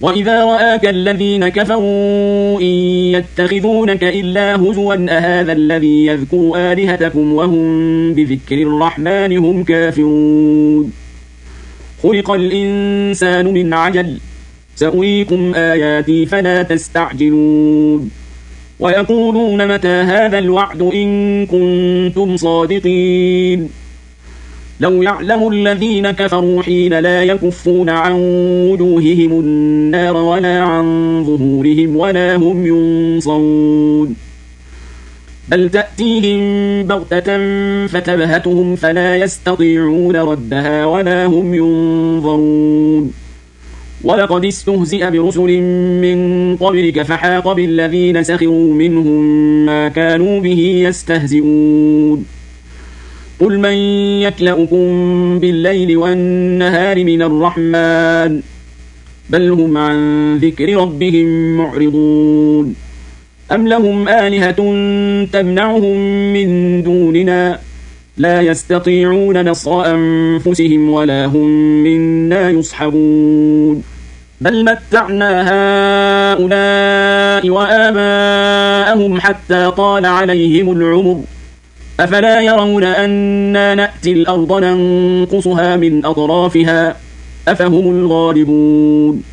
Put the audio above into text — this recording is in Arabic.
وإذا رآك الذين كفروا إن يتخذونك إلا هزوا أهذا الذي يذكر آلهتكم وهم بذكر الرحمن هم كافرون خلق الإنسان من عجل سأريكم آياتي فلا تستعجلون ويقولون متى هذا الوعد إن كنتم صادقين لو يعلم الذين كفروا حين لا يكفون عن وجوههم النار ولا عن ظهورهم ولا هم ينصرون بل تأتيهم بغتة فتبهتهم فلا يستطيعون ردها ولا هم ينظرون ولقد استهزئ برسل من قبلك فحاق بالذين سخروا منهم ما كانوا به يستهزئون قل من يكلؤكم بالليل والنهار من الرحمن بل هم عن ذكر ربهم معرضون أم لهم آلهة تمنعهم من دوننا لا يستطيعون نصر أنفسهم ولا هم منا يصحبون بل متعنا هؤلاء وآباءهم حتى طال عليهم العمر أفلا يرون أنا نأتي الأرض ننقصها من أطرافها أفهم الغالبون